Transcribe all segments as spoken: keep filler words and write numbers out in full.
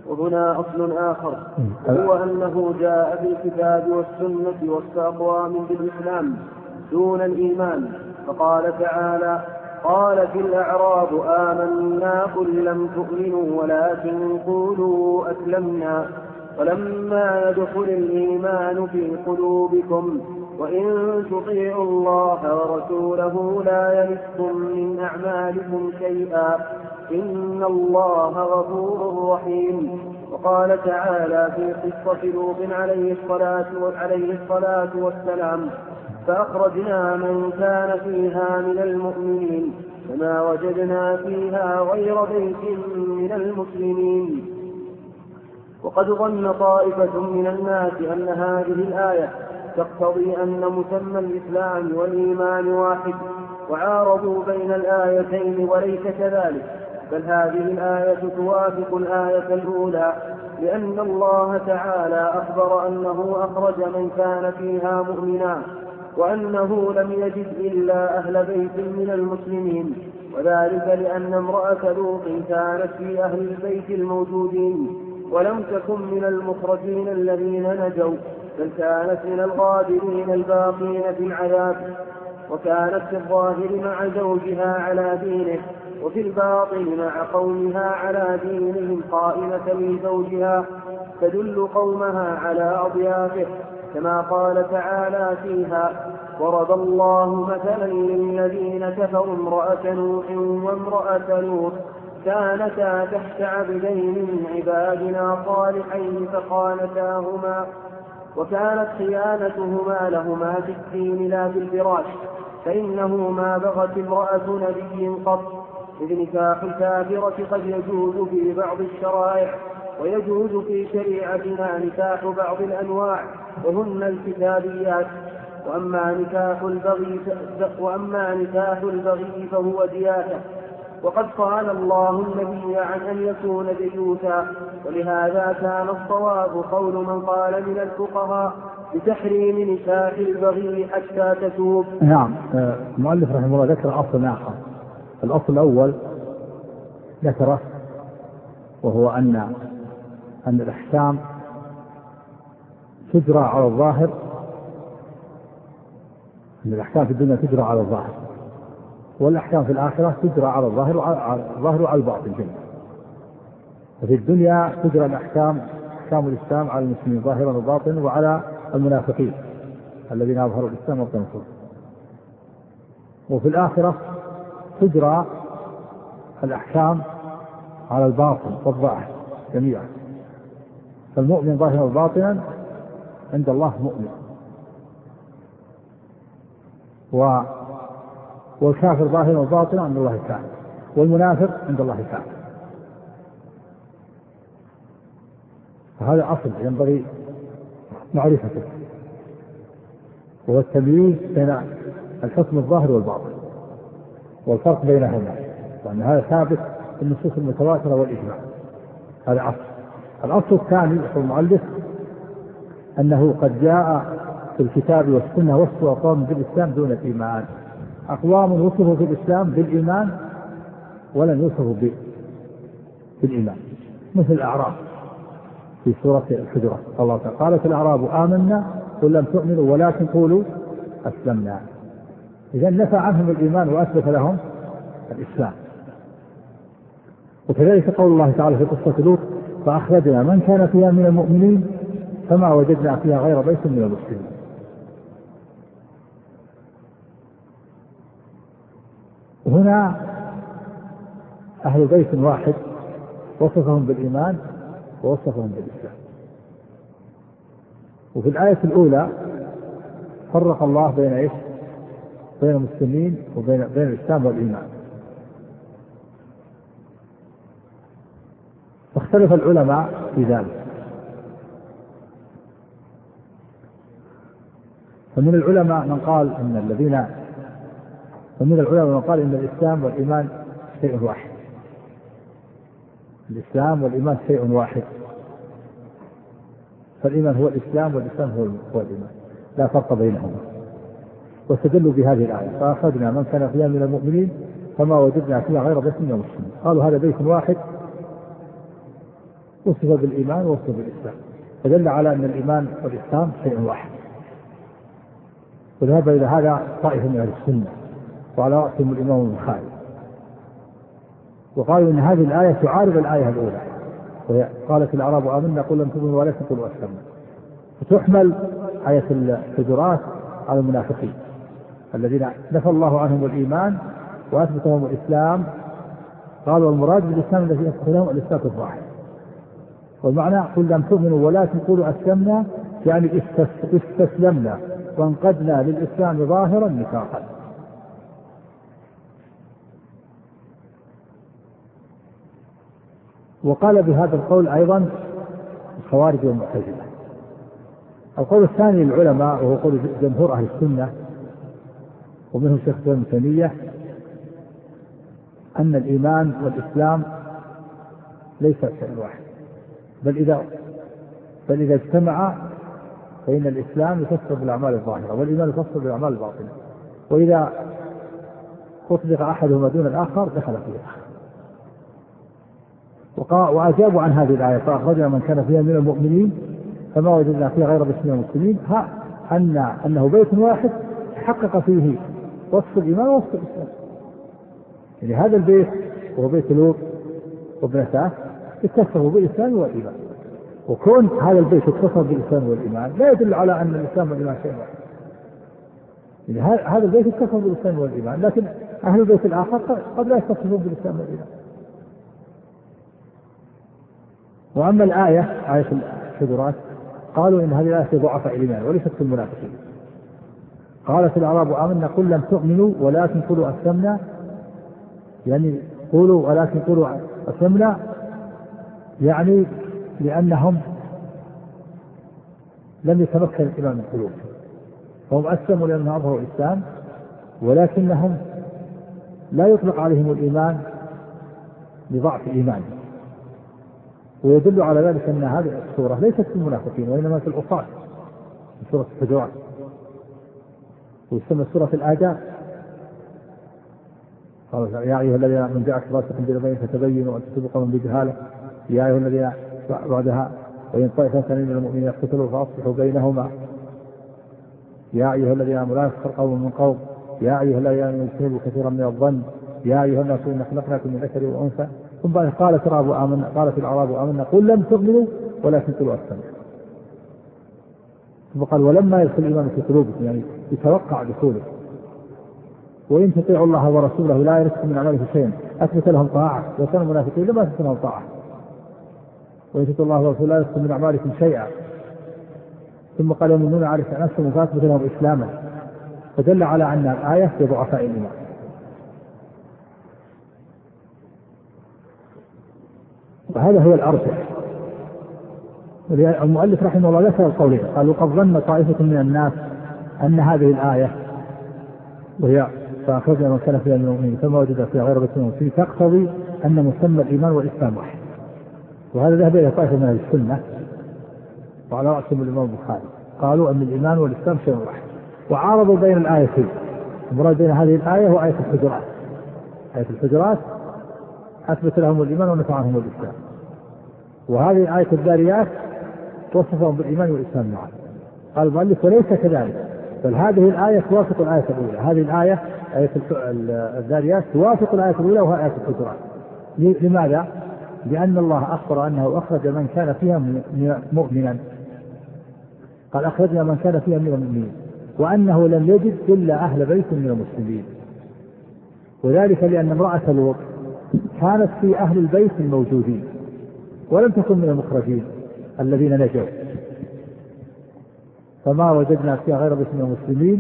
وهنا أصل آخر هو أنه جاء بالكتاب والسنة واستقوام بالإسلام دون الإيمان. فقال تعالى: قالت الأعراب آمنا قل لم تؤمنوا ولكن قولوا أسلمنا ولما يدخل الإيمان في قلوبكم وإن تطيعوا الله ورسوله لا يلدكم من أعمالكم شيئا إن الله غفور رحيم. وقال تعالى في قصة لوط عليه الصلاة عليه الصلاة والسلام: فأخرجنا من كان فيها من المؤمنين فما وجدنا فيها غير بيت من المسلمين. وقد ظن طائفة من الناس أن هذه الآية تقتضي أن مسمى الإسلام والإيمان واحد، وعارضوا بين الآيتين وليس كذلك، بل هذه الآية توافق الآية الأولى، لأن الله تعالى أخبر أنه أخرج من كان فيها مؤمنا، وأنه لم يجد إلا أهل بيت من المسلمين، وذلك لأن امرأة لوط كانت في أهل البيت الموجودين ولم تكن من المخرجين الذين نجوا، بل كانت من الغابرين الباقين في العذاب، وكانت في الظاهر مع زوجها على دينه وفي الباطن مع قومها على دينهم قائمة لزوجها تدل قومها على أضيافه، كما قال تعالى فيها: ضرب الله مثلا للذين كفروا امرأة نوح وامرأة لوط كانتا تحت عبدين من عبادنا صالحين فخانتاهما وكانت خيانتهما لهما في الدين لا في الفراش، فإنه ما بغت امرأة نبي قط، إذ نكاح الكافرة قد يجوز في بعض الشرائع ويجوز في شريعتنا نكاح بعض الأنواع وهن الكتابيات، وأما نكاح البغي وأما نكاح البغي فهو دياثة، وقد قال الله النبي عن أن يكون ديوثا، ولهذا كان الصواب قول من قال من الفقهاء بتحريم نكاح البغي حتى تتوب. نعم. المؤلف رحمه الله ذكر أصل آخر. الأصل الأول ذكره وهو أن أن الأحكام تجرى على الظاهر، أن الأحكام في الدنيا تجرى على الظاهر، والأحكام في الآخرة تجرى على الظاهر وعلى الظاهر وعلى الباطن جميعا. وفي الدنيا تجرى الأحكام أحكام الإسلام على المسلمين ظاهرا وباطنا وعلى المنافقين الذين أظهروا الإسلام وابطنوا، وفي الآخرة تجرى الأحكام على الباطن والظاهر جميعا، فالمؤمن ظاهرا وباطنا عند الله مؤمن، و والكافر ظاهرا وباطنا عند الله كافر، والمنافق عند الله كافر. فهذا أصل ينبغي معرفته، وهو التمييز بين الحكم الظاهر والباطن والفرق بينهما، وأن هذا ثابت في النصوص المتواترة والإجماع. هذا أصل. الأصل الثاني يقول المؤلف أنه قد جاء في الكتاب والسنة وصفوا أقوام بالإسلام دون الإيمان. أقوام وصفوا في الإسلام بالإيمان ولم يوصفوا بالإيمان، مثل الأعراب في سورة الحجرات، الله تعالى: قالت الأعراب آمنا قل لم تؤمنوا ولكن قولوا أسلمنا. إذا نفى عنهم الإيمان وأثبت لهم الإسلام. وكذلك قول الله تعالى في قصة لوط: فأخرجنا من كان فيها من المؤمنين فما وجدنا فيها غير بيت من المسلمين. وهنا أهل بيت واحد وصفهم بالإيمان ووصفهم بالإسلام. وفي الآية الأولى فرق الله بين إيش؟ بين المسلمين وبين بين الإسلام والإيمان. واختلف العلماء في ذلك، فمن العلماء من قال إن الذين فمن العلماء من قال إن الإسلام والإيمان شيء واحد. الإسلام والإيمان شيء واحد، فالإيمان هو الإسلام والإسلام هو الإيمان، لا فرق بينهما. واستدلوا بهذه الآية: فأخذنا من كان فيها من المؤمنين فما وجدنا فيها غير بيت من المسلمين. قالوا هذا بيت واحد وصف بالإيمان ووصف بالإسلام، فدل على أن الإيمان والإسلام شيء واحد. وذهب إلى هذا طائفة من أهل السنة وعلى رأسهم الإمام البخاري، وقالوا إن هذه الآية تعارض الآية الأولى، وهي قالت الأعراب آمنا قل لم تؤمنوا ولكن قولوا أسلمنا، فتحمل آية الحجرات على المنافقين الذين نفى الله عنهم الإيمان وأثبت لهم الإسلام. قالوا المراد بالإسلام الذي يثبت لهم الإسلام الظاهر، والمعنى قل لم تؤمنوا ولكن قولوا أسلمنا، يعني استسلمنا وانقدنا للإسلام ظاهرا نفاقا. وقال بهذا القول أيضا الخوارج والمعتزلة. القول الثاني للعلماء وهو قول جمهور أهل السنة ومنهم شيخ ابن تيمية أن الإيمان والإسلام ليس شيء واحد، بل إذا بل إذا اجتمع فإن الإسلام يفسر بالأعمال الظاهرة والإيمان يفسر بالأعمال الباطنة، وإذا أطلق أحدهما دون الآخر دخل فيه الآخر. وأجابوا عن هذه الآية فأخرجنا من كان فيها من المؤمنين فما وجدنا فيها غير باسم المسلمين، ها أن أنه بيت واحد حقق فيه وصف الإيمان ووصف الإسلام. يعني هذا البيت وهو بيت لوط وابنته اتصفوا بالإسلام والإيمان، وكون هذا البيت اتصف بالإسلام والإيمان لا يدل على أن الإسلام والإيمان شيء واحد. يعني هذا البيت اتصف بالإسلام والإيمان، لكن أهل البيت الآخر قد لا يتصفون بالإسلام والإيمان. وأما الآية آية الحجرات قالوا إن هذه الآية ضعف الإيمان وليست في المنافقين. قالت الأعراب آمنا قل لم تؤمنوا ولكن قولوا أسلمنا، يعني قولوا ولكن قولوا أسلمنا، يعني لأنهم لم يتمكن الإيمان من قلوبهم، فهم أسلموا لأنهم أظهروا الإسلام، ولكنهم لا يطلق عليهم الإيمان لضعف إيمانهم. ويدل على ذلك أن هذه السورة ليست في المنافقين وإنما في العصاة، في سورة الحجرات، ويسمى سورة الآداب. قال يا أيها الذين آمنوا جاءكم فاسق بنبأ فتبينوا أن تصيبوا قوما بجهالة، يا أيها الذين بعدها وإن طائفتان من المؤمنين اقتتلوا فأصلحوا بينهما، يا أيها الذين آمنوا لا يسخر قوم من قوم، يا أيها الذين آمنوا اجتنبوا كثيرا من الظن، يا أيها الناس إنا خلقناكم من ذكر وأنثى. ثم قالت الأعراب آمنا قالت الأعراب آمنا قل لم تؤمنوا ولكن قولوا أسلمنا. ثم قال ولما يدخل الإيمان في قلوبكم، يعني يتوقع دخوله. وإن تطيعوا الله ورسوله لا يلدكم من أعمالكم شيئا أثبت لهم طاعة، وكانوا المنافقين لما أثبت لهم طاعة. وإن تطيعوا الله ورسوله لا يلدكم من أعمالكم شيئا. ثم قال يمنون عليك أن أسلموا فأثبت لهم إسلاما، فدل على أن الآية في ضعفاء الإيمان. وهذا هو الأرجح. المؤلف رحمه الله ذكر القولين، قال وقد ظن طائفة من الناس أن هذه الآية وهي فأخرجنا من كان فيها من المؤمنين فما وجد فيها غير باسم المسلمين تقتضي أن مسمى الإيمان والإسلام واحد. وهذا ذهب إلى طائفة من أهل السنة وعلى رأسهم الإمام البخاري، قالوا أن الإيمان والإسلام شيء واحد، وعارضوا بين الآيتين. المراد بين هذه الآية وآية الحجرات. آية الحجرات أثبت لهم الإيمان ونفى عنهم الإسلام، وهذه آية الذاريات وصفهم بالإيمان والإسلام معا. قال المؤلف وليس كذلك، بل هذه الآية توافق الآية الأولى. هذه الآية آية الذاريات توافق الآية الأولى وهي آية الحجرات. لماذا؟ لأن الله أخبر أنه أخرج من كان فيها مؤمنا، قال أخرجنا من كان فيها من المؤمنين، وأنه لم يجد إلا أهل بيت من المسلمين. وذلك لأن امرأة لوط كانت في أهل البيت الموجودين ولم تكن من المخرجين الذين نجوا، فما وجدنا فيها غير باسم المسلمين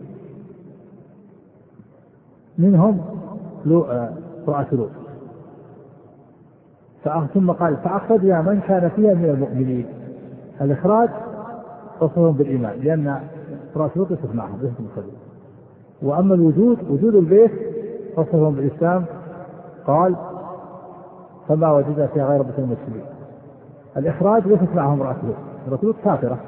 منهم امرأة لوط. ثم قال فأخرجنا من كان فيها من المؤمنين. الإخراج وصفهم بالإيمان لأن امرأة لوط يصف معهم ليست مخرجين. وأما الوجود وجود البيت وصفهم بالإسلام، قال فما وجدنا فيها غير باسم المسلمين. الإخراج ليست معهم امرأة لوط، امرأة لوط كافرة،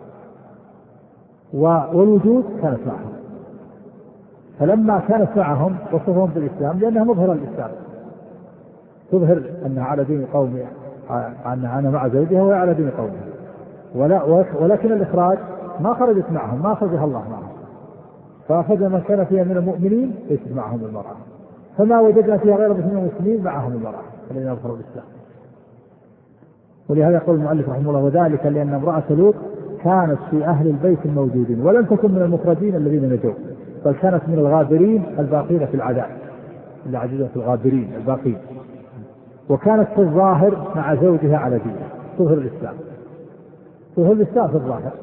والوجود كانت معهم. فلما كانت معهم وصفهم بالإسلام لأنها مظهرة الإسلام، تظهر أنها على دين قوم عن أنا مع زوجها وهي على دين قومها، ولا ولكن الإخراج ما خرجت معهم، ما أخرجها الله معهم، فأخذ من كان فيها من المؤمنين ليست معهم المرأة، فما وجدنا فيها غير من المسلمين معهم المرأة الذين يظهروا الإسلام. ولهذا يقول المؤلف رحمه الله: وذلك لأن امرأة لوط كانت في أهل البيت الموجودين ولم تكن من المخرجين الذين نجوا، بل كانت من الغابرين الباقين في العذاب، العزيزة في الغابرين الباقين، وكانت في الظاهر مع زوجها على دينه، تظهر الإسلام، تظهر الإسلام في الظاهر،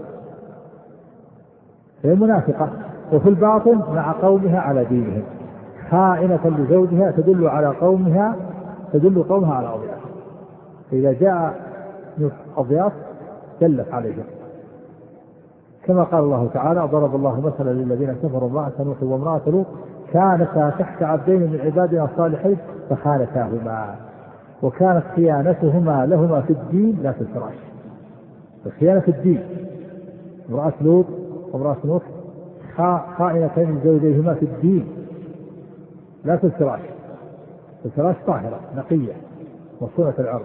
هي منافقة، وفي الباطن مع قومها على دينهم، خائنة لزوجها تدل على قومها، تدل قومها على أضياف، فإذا جاء أضياف دلت عليهم، كما قال الله تعالى: ضرب الله مثلا للذين كفروا امرأة نوح وامرأة لوط كانتا تحت عبدين من عبادنا الصالحين فخانتاهما وكانت خيانتهما لهما في الدين لا في الفراش. الخيانة في الدين، امرأة لوط وامرأة نوح خائنتين لزوجيهما في الدين لا في الفراش، الفراش طاهرة نقية مصونة العرض،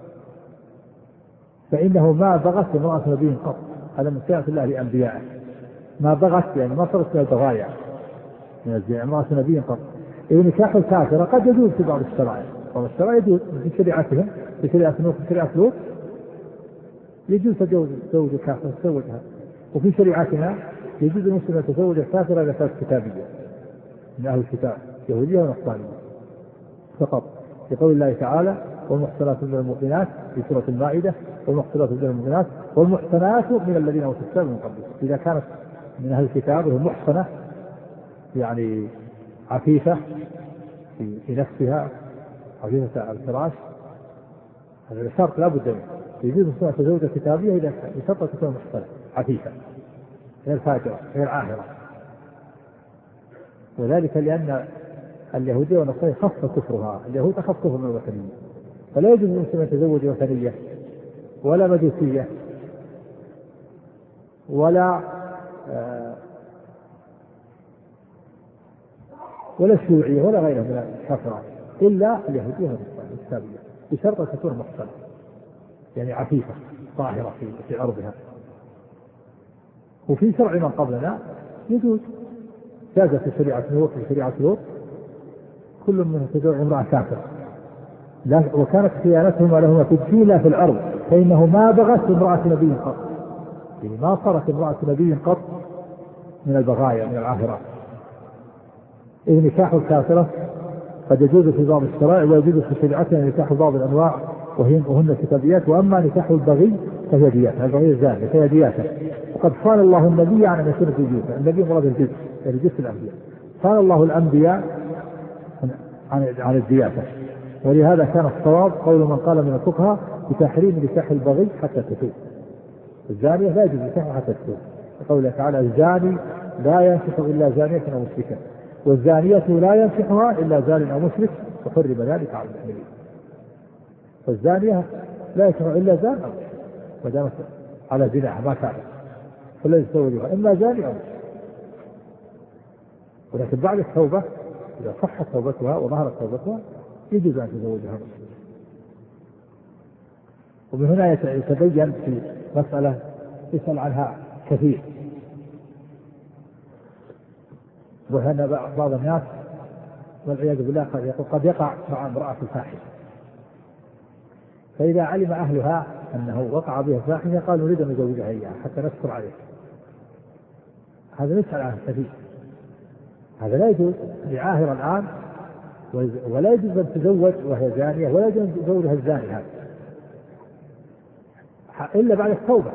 فإنه ما بغت امرأة نبي قط، هذا من سنة الله لأنبيائه، ما بغت يعني ما صارت من البغايا من الزنا امرأة نبي قط. إذا نكاح الكافرة قد يجوز في بعض الشرائع، بعض الشرائع يجوز في شريعتهم، في شريعة نوح في شريعة لوط يجوز تزوج زوج الكافر تزوجها، وفي شريعتنا يجوز المسلم أن يتزوج الكافرة إذا كانت كتابية من أهل الكتاب يهودية ونصرانية فقط، لقول الله تعالى: والمحصنات من المؤمنات في سورة المائدة، والمحصنات من المؤمنات والمحصنات من الذين أوتوا الكتاب من قبل. إذا كانت من أهل الكتاب وهي محصنة يعني عفيفة في, في نفسها، عفيفة على الفراش، هذا شرط لا بد منه، يجوز أن تتزوج كتابية إذا بشرط تكون محصنة عفيفة غير فاجرة غير عاهرة، وذلك لأن اليهودية والنصارى خف كفرها، اليهود أخف كفر من الوثنية، فلا يجوز للمسلم أن يتزوج وثنية ولا مجوسية ولا آه ولا الشيوعية ولا غيرها من الكفرات، إلا اليهودية والنصارى الكتابية بشرط أن تكون محصنة يعني عفيفة طاهرة في, في عرضها. وفي شرع من قبلنا يجوز، جاز في شريعة نوح في شريعة لوط كل منهم تزوج امرأة كافرة، وكانت خيانتهما لهما في الدين لا في الأرض، فإنه ما بغت امرأة نبي قط، يعني ما صارت امرأة نبي قط من البغايا من العاهرات. إذ نكاح الكافرة قد يجوز في بعض الشرائع ويجوز في شريعتنا نكاح بعض الأنواع وهن كتابيات، وأما نكاح البغي فهي ديات، البغي الزاني فهي دياته، وقد صان الله النبي عن أن يكون في جزء، النبي مراد الجزء يعني جزء الأنبياء، صان الله الأنبياء عن عن الدياسة، ولهذا كان الصواب قول من قال من الفقهاء بتحريم نكاح البغي حتى تتوب، الزانية لا يجوز نكاحها حتى تتوب، قوله تعالى: الزاني لا ينكح إلا زانية أو مشركة، والزانية لا ينكحها إلا زان أو مشرك، وحرم ذلك على المؤمنين. فالزانية لا ينكح إلا زان أو مشرك، ما دامت على زناها ما كان، فلا يتزوجها إما زاني أو مشرك. ولكن بعد التوبة إذا صحت توبتها وظهرت توبتها يجوز أن تزوجها. ومن هنا يتبين في مسألة يسأل عنها كثير، وهنا بعض الناس والعياذ بالله قد يقع مع امرأة الفاحشة، فإذا علم أهلها أنه وقع بها الفاحشة قالوا نريد أن نزوجها إياها حتى نستر عليه، هذا يسأل عنه كثير، هذا لا يجوز لعاهر الآن، ولا يجوز أن تزوج وهي زانية، ولا يجوز أن تزوجها الزاني هذا إلا بعد التوبة،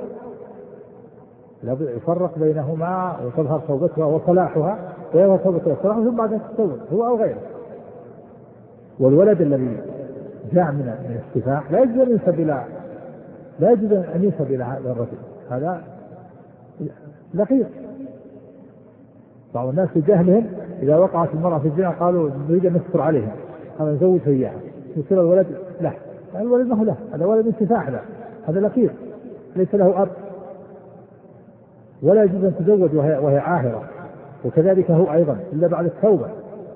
يفرق بينهما وتظهر توبتها وصلاحها ويظهر توبتها وصلاحها ثم بعد التوبة هو أو غيره. والولد الذي جاء من السفاح لا يجوز أن ينسب إلى لا يجوز أن ينسب إلى هذا الرجل، هذا لقيط. بعض الناس في جهلهم إذا وقعت المرأة في الزنا قالوا نريد أن نستر عليها، هذا نزوجها إياها، يصير الولد له، الولد ما هو له، هذا ولد انتفاح له، هذا لقيط ليس له أب، ولا يجوز أن تزوج وهي, وهي عاهرة، وكذلك هو أيضا إلا بعد التوبة.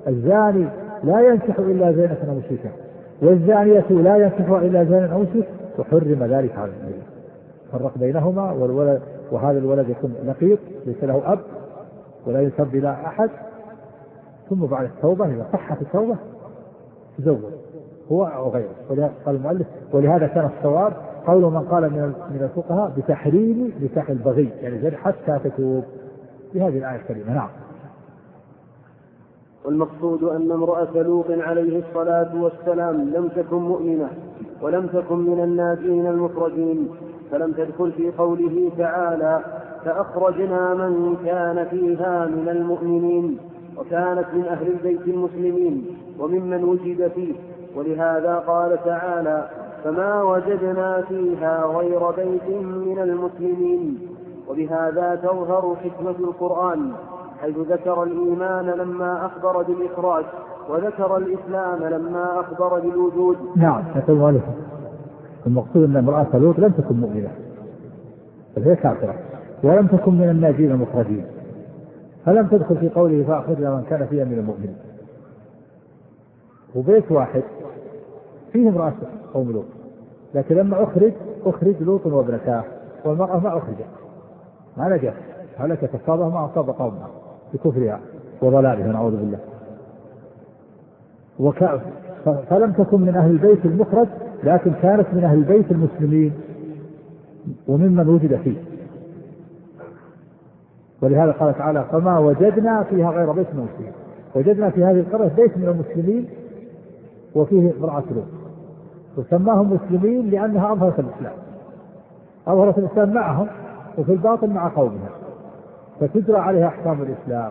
الزاني لا ينكح إلا زانية أو مشركة، والزانية لا ينكحها إلا زان أو مشرك، وحرم ذلك على النبي. فرق بينهما، والولد وهذا الولد يكون نقيض ليس له أب ولا ينسب إلى أحد، ثم بعد التوبة إذا صحت التوبة تزوج هو أو غيره. قال المؤلف ولهذا كان الصواب قول من قال من من الفقهاء بتحريم نكاح البغي، يعني حتى تتوب بهذه الآية الكريمة. نعم. والمقصود أن امرأة لوط عليه الصلاة والسلام لم تكن مؤمنة ولم تكن من الناجين المخرجين، فلم تدخل في قوله تعالى فأخرجنا من كان فيها من المؤمنين، وكانت من أهل البيت المسلمين وممن وجد فيه، ولهذا قال تعالى فما وجدنا فيها غير بيت من المسلمين. وبهذا تظهر حكمة القرآن حيث ذكر الإيمان لما أخبر بالإخراج، وذكر الإسلام لما أخبر بالوجود. نعم. المقصود أن امرأة لوط لم تكن مؤمنة فهي كافرة، ولم تكن من الناجين المخرجين، فلم تدخل في قوله فأخرجنا من كان فيها من المؤمنين. وبيت واحد فيه امرأة قوم لوط، لكن لما أخرج أخرج لوط وابنتاه، والمرأة ما أخرجت، ما نجت، هلكت أصابها ما أصاب قومها بكفرها وضلالها نعوذ بالله. وك... فلم تكن من أهل البيت المخرج، لكن كانت من أهل البيت المسلمين وممن وجد فيه، ولهذا قال تعالى فما وجدنا فيها غير بيت من المسلمين. وجدنا في هذه القرية بيت من المسلمين وفيه امرأة لوط، وسماهم مسلمين لأنها أظهرت الإسلام، أظهرت الإسلام معهم وفي الباطن مع قومها، فتجرى عليها أحكام الإسلام.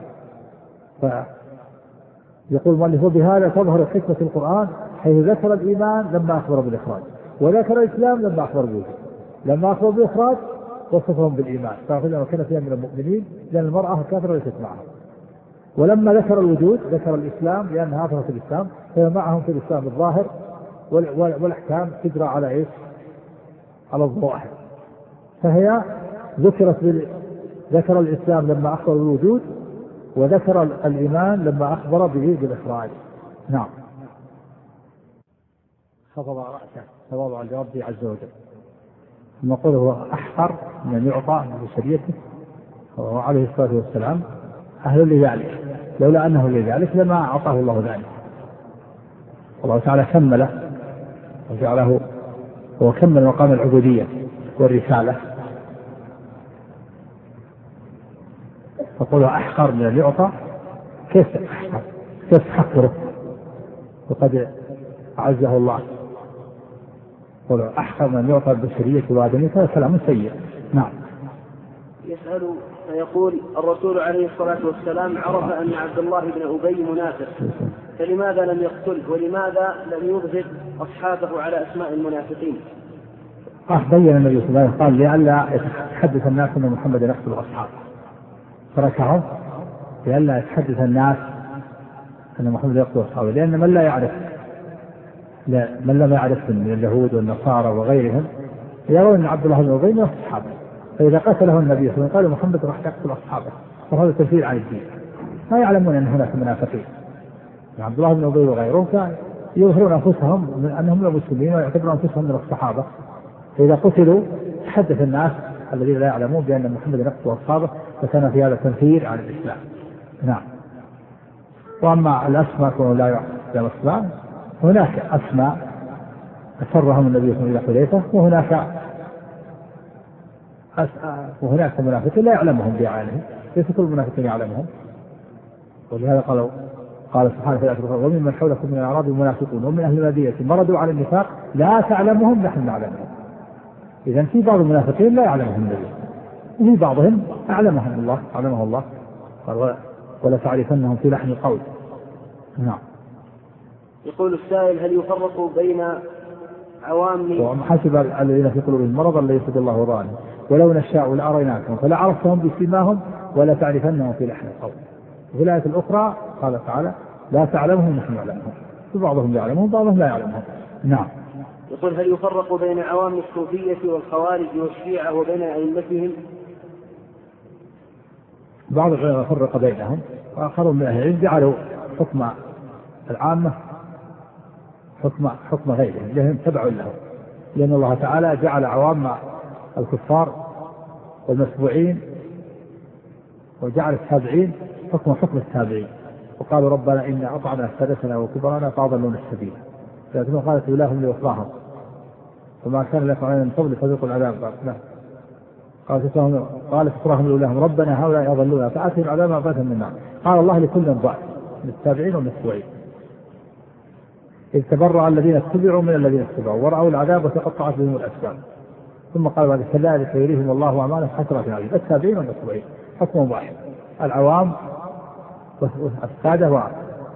فيقول المؤلف وبهذا تظهر حكمة القرآن حيث ذكر الإيمان لما أخبر بالإخراج، وذكر الإسلام لما أخبر بالوجود. لما أخبر بالإخراج وصفهم بالإيمان فأخذنا وكان فيها من المؤمنين لأن المرأة كافرة ليست معهم. ولما ذكر الوجود ذكر الإسلام لأنها أظهرت الإسلام، فهي معهم في الإسلام الظاهر، والأحكام تجرى على إيش؟ على الظواهر. فهي ذكرت بال... ذكر الإسلام لما أخبر بالوجود، وذكر الإيمان لما أخبر به بالإخراج. نعم. خفض رأسه تواضعا لربه عز وجل، ثم قال هو أحقر من يعطى بشريته وعليه الصلاة والسلام أهل لذلك، لولا أنه لذلك لما أعطاه الله ذلك. الله تعالى كمله وجعله هو كمل مقام العبودية والرسالة، فقوله أحقر من يعطى كيف أحقر كيف حقره وقد أعزه الله. قوله أحقر من يعطى البشرية وآدمية هذا كلام سيء. نعم. يسأل فيقول الرسول عليه الصلاة والسلام عرف أن عبد الله بن أبي منافق، فلماذا لم يقتله ولماذا لم يظهر أصحابه على أسماء المنافقين؟ آه بين النبي صلى الله عليه وسلم قال لئلا يتحدث الناس أن محمد يقتل أصحابه، تركهم لئلا يتحدث الناس أن محمد يقتل أصحابه، لأن من لا يعرف لا من لم يعرفهم من اليهود والنصارى وغيرهم يرون أن عبد الله بن أبي من أصحابه، فإذا قتله النبي صلى الله عليه وسلم قال محمد راح يقتل أصحابه، فهذا تنفيذ عن الدين. ما يعلمون أن هناك منافقين، عبد الله بن أبي وغيرهم كان يظهرون أنفسهم من أنهم من المسلمين ويعتبرون أنفسهم من الصحابة، فإذا قتلوا تحدث الناس الذين لا يعلمون بأن محمد يقتل أصحابه، فكان في هذا تنفير عن الإسلام. نعم. وأما الأسماء كانوا لا يعلم الإسلام، هناك أسماء أسرهم النبي صلى الله عليه وسلم إلى حذيفة، وهناك وهناك منافقين لا يعلمهم بعينهم، ليس كل المنافقين يعلمهم. ولهذا قالوا قال سبحانه في الآية وممن حولكم من الأعراب المنافقون ومن أهل المدينة مرضوا على النفاق لا تعلمهم نحن نعلمهم. إذن في بعض المنافقين لا يعلمهم النبي، وفي بعضهم أعلمهم الله أعلمه الله قال ولا تعرفنهم في لحن القول. نعم. يقول السائل هل يفرق بين عوام وحسب الذين في قلوبهم مرض لا يسد الله ظالم ولو نشاء لأريناكم فلا عرفتهم بسيماهم ولا تعرفنهم في لحن القول. وفي الآية الأخرى قال تعالى لا تعلمهم نحن نعلمهم، فبعضهم يعلمهم بعضهم لا يعلمهم. نعم. يقول هل يفرق بين عوام الصوفية والخوارج والشيعة وبين أئمتهم؟ بعض العلماء فرق بينهم، وآخرون من أهل العلم جعلوا حكم العامة حكم حكم غيرهم لهم تبع لهم، لأن الله تعالى جعل عوام الكفار والمتبوعين وجعل التابعين حكم حكم التابعين، وقالوا ربنا إن أطعنا سادتنا وكبرانا فأضلونا السبيل، لكنه قالت أولاهم لأخراهم فما كان لكم علينا من فضل فذوقوا العذاب. قالت أخراهم لأولاهم ربنا هؤلاء أضلونا فآتهم عذابا ضعفا من النار. قال الله لكل ضعف من التابعين والمتبوعين، إذ تبرأ الذين اتبعوا من الذين اتبعوا ورأوا العذاب وتقطعت بهم الأسباب. ثم قال بعد كذلك يريهم الله أعمالهم حسرات عليهم. التابعين والمتبوعين حكم واحد، العوام والسادة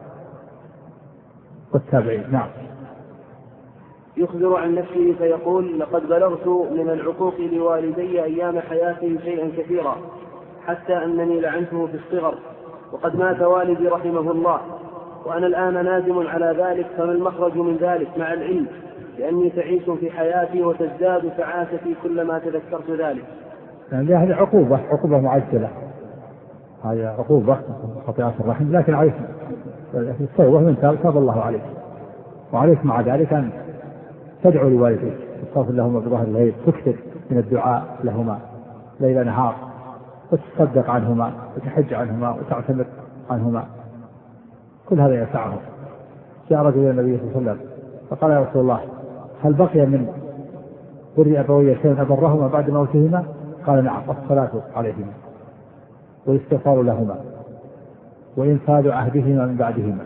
والتابعين. نعم. يخبر عن نفسه فيقول لقد بلغت من العقوق لوالدي أيام حياته شيئا كثيرا حتى أنني لعنته في الصغر، وقد مات والدي رحمه الله وأنا الآن نادم على ذلك، فما المخرج من ذلك مع العلم لأني تعيس في حياتي وتزداد سعاستي كلما تذكرت ذلك. يعني هذه عقوبة عقوبة معجلة، هذه عقوبة خطيئات الرحم، لكن عليك التوبة من تاب تاب الله عليك، وعليك مع ذلك أن تدعو لوالديك تستغفر لهما بظهر الليل، تكثر من الدعاء لهما ليل نهار، وتصدق عنهما وتحج عنهما وتعتمر عنهما، كل هذا ينفعهم. جاء رجل الى النبي صلى الله عليه وسلم فقال يا رسول الله هل بقي من بر أبوي شيء أبرهما بعد موتهما؟ قال نعم، الصلاة عليهما والاستغفار لهما وإنفاذ عهدهما من بعدهما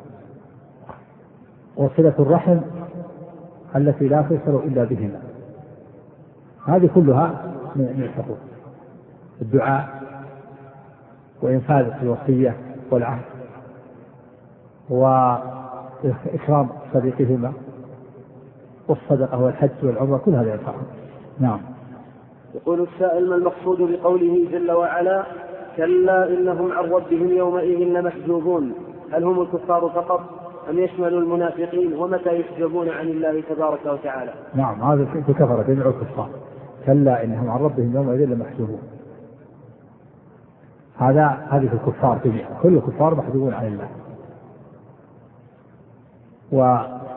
وصلة الرحم التي لا تصل إلا بهما. هذه كلها من الحقوق، الدعاء وإنفاذ الوصية والعهد وإكرام صديقهما والصدقة والحج والعمرة، كل هذا ينفعهم. نعم. يقول السائل ما المقصود بقوله جل وعلا كلا إنهم عن ربهم يومئذ لمحجوبون؟ هل هم الكفار فقط أم يشمل المنافقين؟ ومتى يحجبون عن الله تبارك وتعالى؟ نعم، هذا في كفر جميع الكفار، كلا إنهم عن ربهم يومئذ لمحجوبون. هذا هذه في الكفار جميعا، كل الكفار محجوبون عن الله. و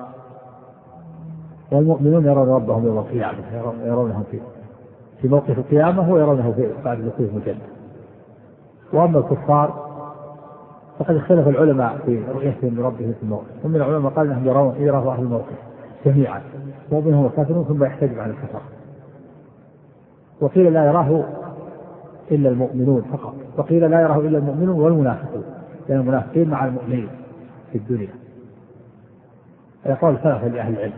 والمؤمنون يرون ربهم يوم القيامة، يرونه في في موقف القيامة ويرونه في بعد دخول الجنة. وأما الكفار فقد اختلف العلماء في رؤيتهم لربهم في الموقف، ومن العلماء قال انهم يرون يراه اهل الموقف جميعا، ومنهم الكافرون ثم يحتجب عن الكفار. وقيل لا يراه الا المؤمنون فقط، وقيل لا يراه الا المؤمنون والمنافقون، لان المنافقين مع المؤمنين في الدنيا. يقول ثلاثة لأهل العلم.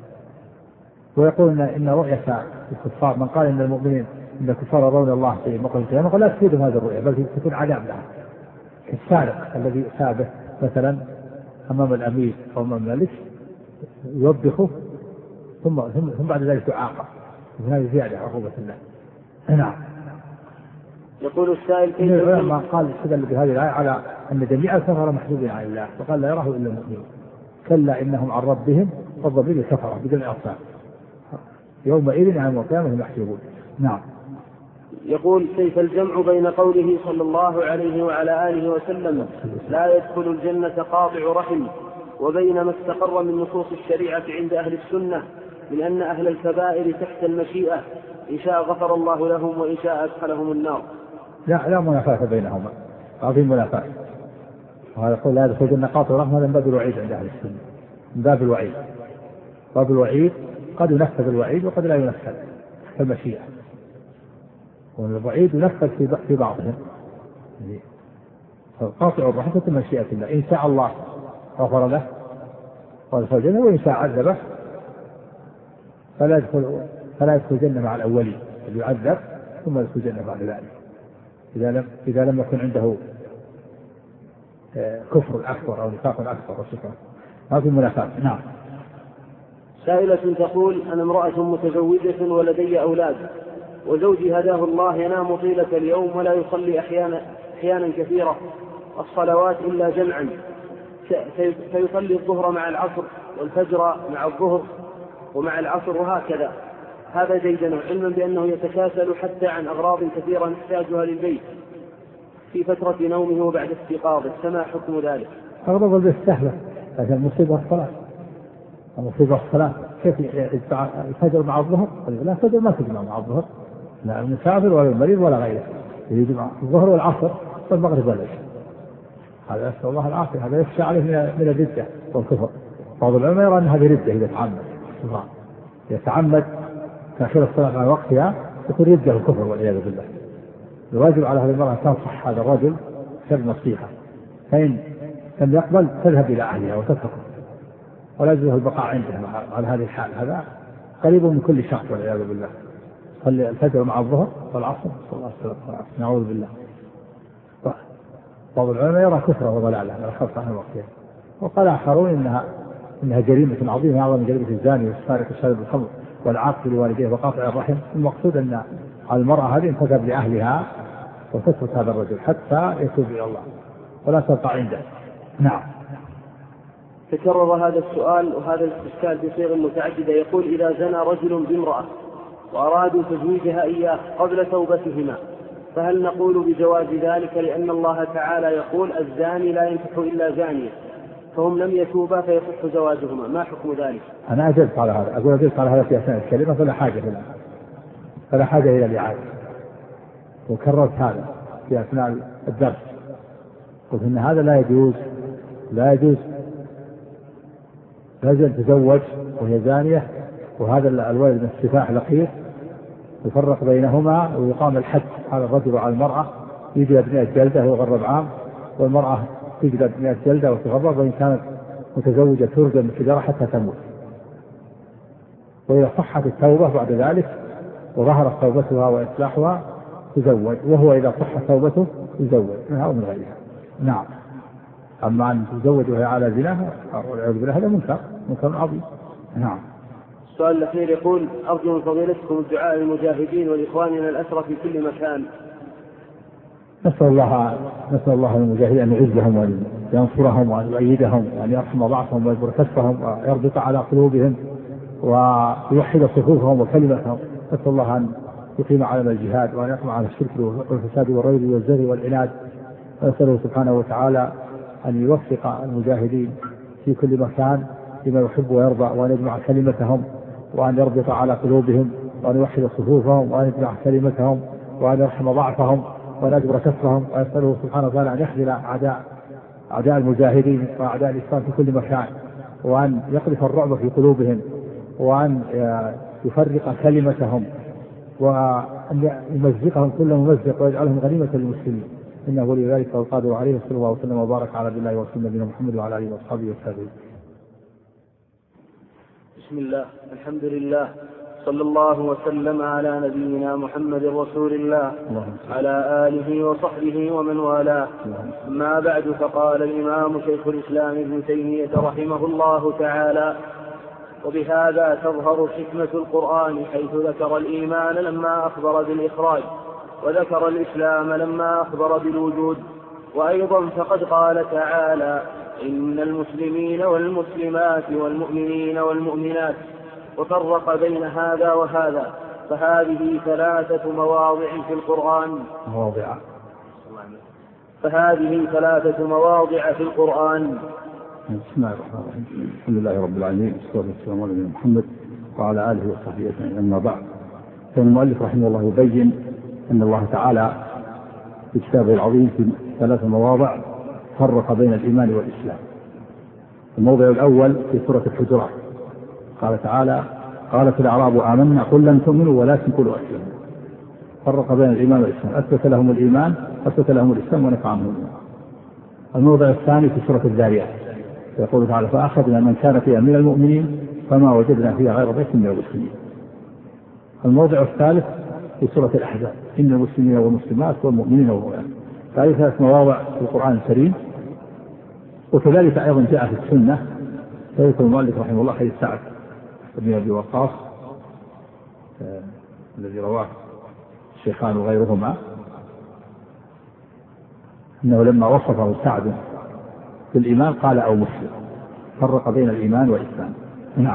ويقول ان رؤية الكفار، من قال ان المؤمنين ان الكفار يرون الله في موقف القيامة قال لا تفيدهم هذه الرؤية، بل تكون عذاب لهم. السارق الذي أسابه مثلا أمام الأمير أو أمام الملك يوبخه ثم ثم بعد ذلك يعاقب، هذه زيادة عقوبة الله. نعم. يقول السائل كيف العلماء قال استدل بهذه الآية على أن جميع الكفرة محجوبين عن الله، وقال لا يراه إلا المؤمنون. كلا إنهم عن ربهم والضمير الكفرة بدون إعصار يومئذ عن القيامة محجوبون. نعم. يقول كيف الجمع بين قوله صلى الله عليه وعلى آله وسلم لا يدخل الجنة قاطع رحم، وبين ما استقر من نصوص الشريعة عند أهل السنة من أن أهل الكبائر تحت المشيئة، إن شاء غفر الله لهم وإن شاء أدخلهم النار؟ لا لا منافاة بينهما، عظيم منافاة. وهذا يقول لا يدخل الجنة قاطع رحم، هذا من باب الوعيد عند أهل السنة، من باب الوعيد. باب الوعيد قد ينفذ الوعيد وقد لا ينفذ المشيئة، والوعيد ينفذ في بعضهم. قاطع الرحم تحت مشيئة الله، إن شاء الله غفر له وادخل الجنة، وإن شاء عذبه فلا يدخل فلا يدخل الجنة مع الأولين، اللي يعذب ثم يدخل الجنة بعد ذلك إذا لم إذا لم يكن عنده كفر أكبر أو نفاق أكبر وشكر. هذه المنافاة. نعم. سائلة تقول أنا امرأة متزوجة ولدي أولاد، وزوجي هداه الله ينام طيلة اليوم ولا يصلي أحيانا أحيانا كثيرة الصلوات إلا جمعا، فيصلي الظهر مع العصر والفجر مع الظهر ومع العصر وهكذا. هذا جيدا، علما بأنه يتكاسل حتى عن أغراض كثيرة نحتاجها للبيت في فترة نومه وبعد استيقاظه، فما حكم ذلك؟ أغراض البيت سهلة، لكن المصيبة الصلاة، المصيبة الصلاة كيف يجمع الفجر مع الظهر؟ لا، الفجر ما تجمع مع الظهر، لا المسافر ولا المريض ولا غيره، يجمع الظهر والعصر والمغرب والعشاء. هذا نسأل الله العافية، هذا يخشى عليه من الردة والكفر. بعض العلماء يرى أن هذه ردة إذا تعمد، يتعمد تأخير الصلاة على وقتها يكون ردة والكفر والعياذ بالله. الواجب على هذه المرأة تنصح هذا الرجل سر نصيحة، فإن لم يقبل تذهب إلى أهلها وتتركه، ولا يجوز البقاء عندها على هذه الحال. هذا قريب من كل شخص والعياذ بالله. صلي الفجر مع الظهر والعصر صلى الله عليه وسلم، نعوذ بالله. بعض العلماء يرى كفرا وضلالا على خلف عن وقتها، وقال آخرون إنها إنها جريمة عظيمة أعظم من جريمة الزاني والسارق والشارب الخمر والعاق لوالديه وقاطع الرحم. المقصود أن المرأة هذه ان تذهب لأهلها وتترك هذا الرجل حتى يتوب إلى الله ولا تبقى عنده. نعم. تكرر هذا السؤال وهذا الاستشكال بصيغ متعددة. يقول: إذا زنى رجل بامرأة وأرادوا تزويجها إياه قبل توبتهما، فهل نقول بجواز ذلك لأن الله تعالى يقول: الزاني لا ينكح إلا زانية، فهم لم يتوبا فيصح زواجهما، ما حكم ذلك؟ أنا أجبت على هذا، أقول أجبت على هذا في أثناء الكلمة، فلا حاجة إلى فلا حاجة إلى الإعادة، وكررت هذا في أثناء الدرس. قلت إن هذا لا يجوز لا يجوز رجل تزوج وهي زانية وهذا الولد من السفاح لقيط، يفرق بينهما ويقام الحد على الرجل وعلى المرأة، يجلد مئة جلدة ويغرب عام، والمرأة تجلد مئة جلدة وتغرب، وإن كانت متزوجة ترجم بالحجارة حتى تموت. وإذا صحت التوبة بعد ذلك وظهرت توبتها وإصلاحها تزوج، وهو إذا صحت توبته يزوج منها أو من غيرها. نعم. أما أن تزوج وهي على زناها والعياذ بالله هذا منكر منكر عظيم. نعم. السؤال الأخير يقول: أرجو من فضيلتكم الدعاء للمجاهدين والإخواننا الأسرى في كل مكان. نسأل الله نسأل الله للمجاهدين أن يعزهم وأن ينصرهم وأن يؤيدهم وأن يرحم ضعفهم ويجبر كسفهم ويربط على قلوبهم ويوحد صفوفهم وكلمتهم. نسأل الله أن يقيم علم الجهاد وأن يقيم على الشرك والفساد والريب والزغي والعناد. ونسأله سبحانه وتعالى أن يوفق المجاهدين في كل مكان لما يحب ويرضى، وأن يجمع كلمتهم وأن يربط على قلوبهم وأن يوحد صفوفهم وأن يجمع كلمتهم وأن يرحم ضعفهم وأن يجبر كسرهم. ويسأله سبحانه وتعالى أن يخذل أعداء أعداء المجاهدين وأعداء الإسلام في كل مكان، وأن يقذف الرعب في قلوبهم وأن يفرق كلمتهم وأن يمزقهم كل ممزق ويجعلهم غنيمة للمسلمين، إنه ولي ذلك والقادر عليه. صلى الله وسلم وبارك على بالله ورسوله نبينا محمد وعلى آله وأصحابه والتابعين. بسم الله، الحمد لله، صلى الله وسلم على نبينا محمد رسول الله على آله وصحبه ومن والاه. أما بعد، فقال الإمام شيخ الإسلام ابن تيمية رحمه الله تعالى: وبهذا تظهر حكمة القرآن حيث ذكر الإيمان لما أخبر بالإخراج، وذكر الإسلام لما أخبر بالوجود. وأيضا فقد قال تعالى: إن المسلمين والمسلمات والمؤمنين والمؤمنات، وفرق بين هذا وهذا. فهذه ثلاثة مواضع في القرآن مواضع فهذه ثلاثة مواضع في القرآن. بسم الله الرحمن الرحيم. الحمد لله رب العالمين، والصلاة والسلام على محمد وعلى آله وصحبه أجمعين. أما بعد، فالمؤلف رحمه الله يبين أن الله تعالى في كتابه العظيم في ثلاث مواضع فرق بين الإيمان والإسلام. الموضع الأول في سورة الحجرات، قال تعالى: قالت الأعراب آمنا قل لم تؤمنوا ولكن قولوا أسلموا. فرق بين الإيمان والإسلام، أثبت لهم الإيمان أثبت لهم الإسلام ونفى عنهم الإيمان. الموضع الثاني في سورة الذاريات، يقول تعالى: فأخذنا من كان فيها من المؤمنين فما وجدنا فيها غير بيت من المسلمين. الموضع الثالث في سورة الأحزاب: إن المسلمين والمسلمات والمؤمنين والمؤمنات. هذه ثلاث مواضع في القرآن الكريم، وكذلك أيضا جاء في السنة. فيذكر المؤلف رحمه الله حديث سعد بن أبي وقاص آه الذي رواه الشيخان وغيرهما، أنه لما وصفه سعد بالإيمان قال: أو مسلم. فرق بين الإيمان والإسلام. نعم.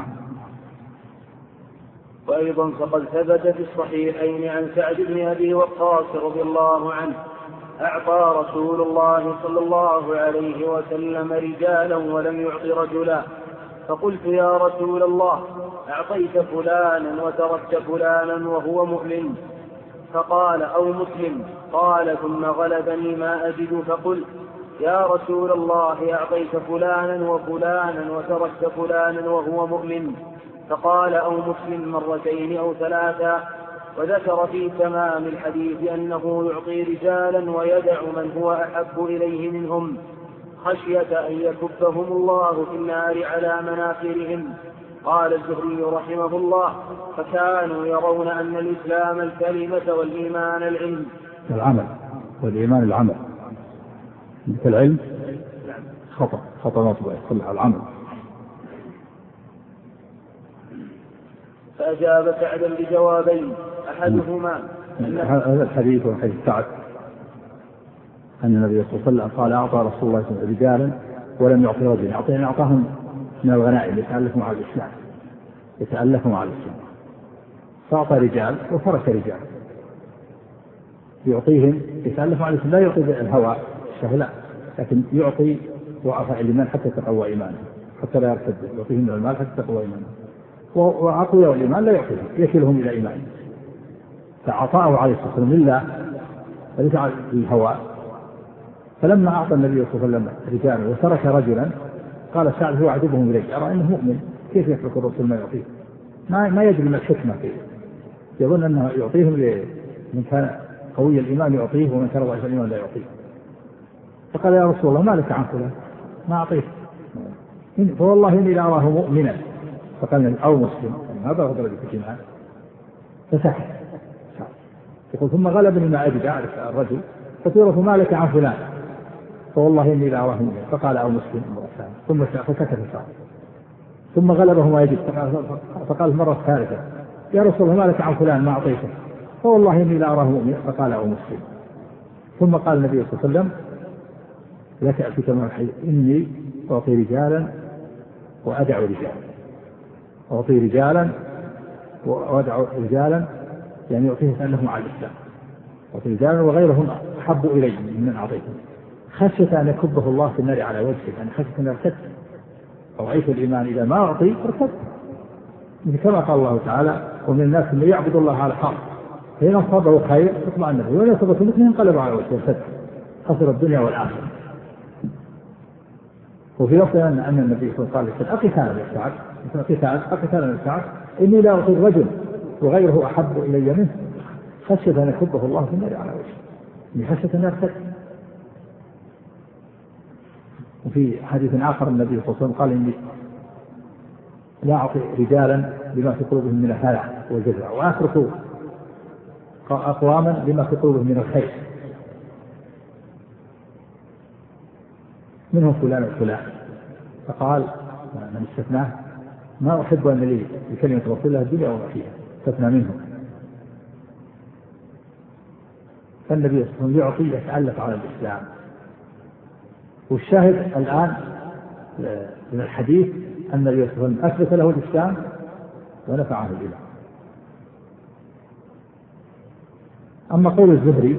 وأيضا فقد ثبت في الصحيحين عن سعد بن أبي وقاص رضي الله عنه: أعطى رسول الله صلى الله عليه وسلم رجالا ولم يعط رجلا، فقلت يا رسول الله أعطيت فلانا وتركت فلانا وهو مؤمن؟ فقال أو مسلم. قال ثم غلبني ما أجد فقلت يا رسول الله أعطيت فلانا وفلانا وتركت فلانا وهو مؤمن؟ فقال أو مسلم مرتين أو ثلاثا. وذكر في تمام الحديث أنه يعطي رجالا ويدع من هو أحب إليه منهم خشية أن يكبهم الله في النار على مناخرهم. قال الزهري رحمه الله فكانوا يرون أن الإسلام الكلمة والإيمان العلم العمل والإيمان العمل. مثل العلم خطأ خطأ مطبع يصلح العمل. فأجاب سعدا بجوابين أحدهما هذا الحديث وحديث سعد أن النبي صلى الله عليه وسلم قال أعطى رسول الله صلى الله عليه وسلم رجالا ولم يعطي رجلا، أعطيهم أعطاهم من الغنائم يتألفوا مع الإسلام يتألفوا مع الإسلام فأعطى رجال وترك رجال يعطيهم يتألفوا مع الإسلام، لا يعطي الهوى الشهلاء لكن يعطي ضعفاء الإيمان حتى تقوى إيمانه حتى لا يرتد، يعطيهم من المال حتى تقوى إيمانه. وأقوياء الإيمان لا يعطيهم يكلهم إلى إيمانه. فعطاءه عليه الصلاة والسلام لله وليس على الهوى. فلما أعطى النبي صلى الله عليه وسلم رجالا وترك رجلا قال سعد هو أعجبهم إليه، أرى أنه مؤمن كيف يترك الرسول ما يعطيه؟ ما ما يدري ما الحكمة فيه، يظن أنه يعطيهم من كان قوي الإيمان يعطيه ومن كان ضعيف الإيمان لا يعطيه. فقال يا رسول الله ما لك عن فلان؟ ما أعطيه. فوالله إني لأراه مؤمنا. فقال أو مسلم هذا غضب الإيمان. فسكت. يقول ثم غلبني ما أجد أعرف الرجل فتورث ما لك عن فلان فوالله إني لأراه مؤمنا. فقال أو مسلم ثم فسكت سعد. ثم غلبه ما يجد فقال المرة الثالثة يا رسول الله ما لك عن فلان ما أعطيته فوالله إني لأراه مؤمنا. فقال أو مسلم. ثم قال النبي صلى الله عليه وسلم لك في تمام الحديث إني أعطي رجالا وأدع رجالا أعطي رجالا وأدع رجالا يعني يعطيه سألهم على الإسلام أعطي رجالا وغيرهم أحب إلي من أعطيتهم خشية أن يكبه الله في النار على وجهه، يعني خشية أن يرتد ضعيف الإيمان إذا ما أعطي ارتد، كما قال الله تعالى ومن الناس من يعبد الله على حرف فإن أصابه خير اطمأن به وإن أصابه مثله انقلب على وجهه ارتد خسر الدنيا والآخرة. وفي لفظ أن أن النبي صلى الله عليه وسلم أقتال يسعد أقتال أقتال يسعد إني لا أعطي الرجل وغيره أحب إلي منه خشية أن يكبه الله في النار على وجهه خشية أن يرتد. وفي حديث آخر النبي صلى الله عليه وسلم قال إني لا أعطي رجالا بما في قلوبهم من الهلع والجزع وأترك أقواما بما في قلوبهم من الخير منهم فلان وفلان. فقال من استثناه ما أحب أن لي بكلمة رسول الله الدنيا وما فيها استثنى منهم. فالنبي صلى الله عليه وسلم يعطي يتألف على الإسلام. والشاهد الآن من الحديث أن النبي صلى الله عليه وسلم أثبت له الإسلام ونفعه الإيمان. أما قول الزهري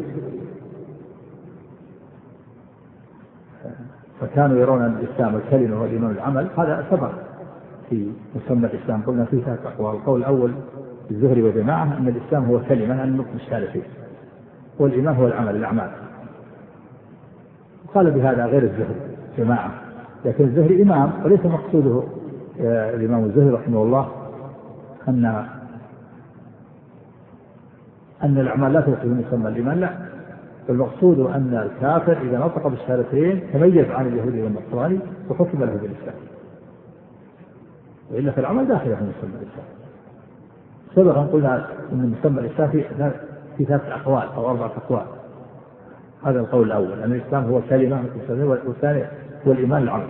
فكانوا يرون أن الإسلام الكلمة والإيمان العمل هذا سبق في مسمى الإسلام قلنا فيه ثلاث أقوال. القول الأول الزهري وجماعة أن الإسلام هو كلمة أن نطق الشهادتين والإيمان هو العمل الأعمال. قال بهذا غير الزهري جماعة، لكن الزهري إمام وليس مقصوده الإمام الزهري رحمه الله أن أن الأعمال لا تدخل مسمى الإيمان، لا، المقصود أن الكافر إذا نطق بالشهادتين تميز عن اليهودي والنصراني وحكم له بالإسلام، وإلا في العمل داخل في مسمى الإسلام. سبقا قلنا أن مسمى الإسلام في ثلاث أقوال أو أربعة أقوال. هذا القول الأول أن الإسلام هو كلمة، والثاني هو الإيمان العمل،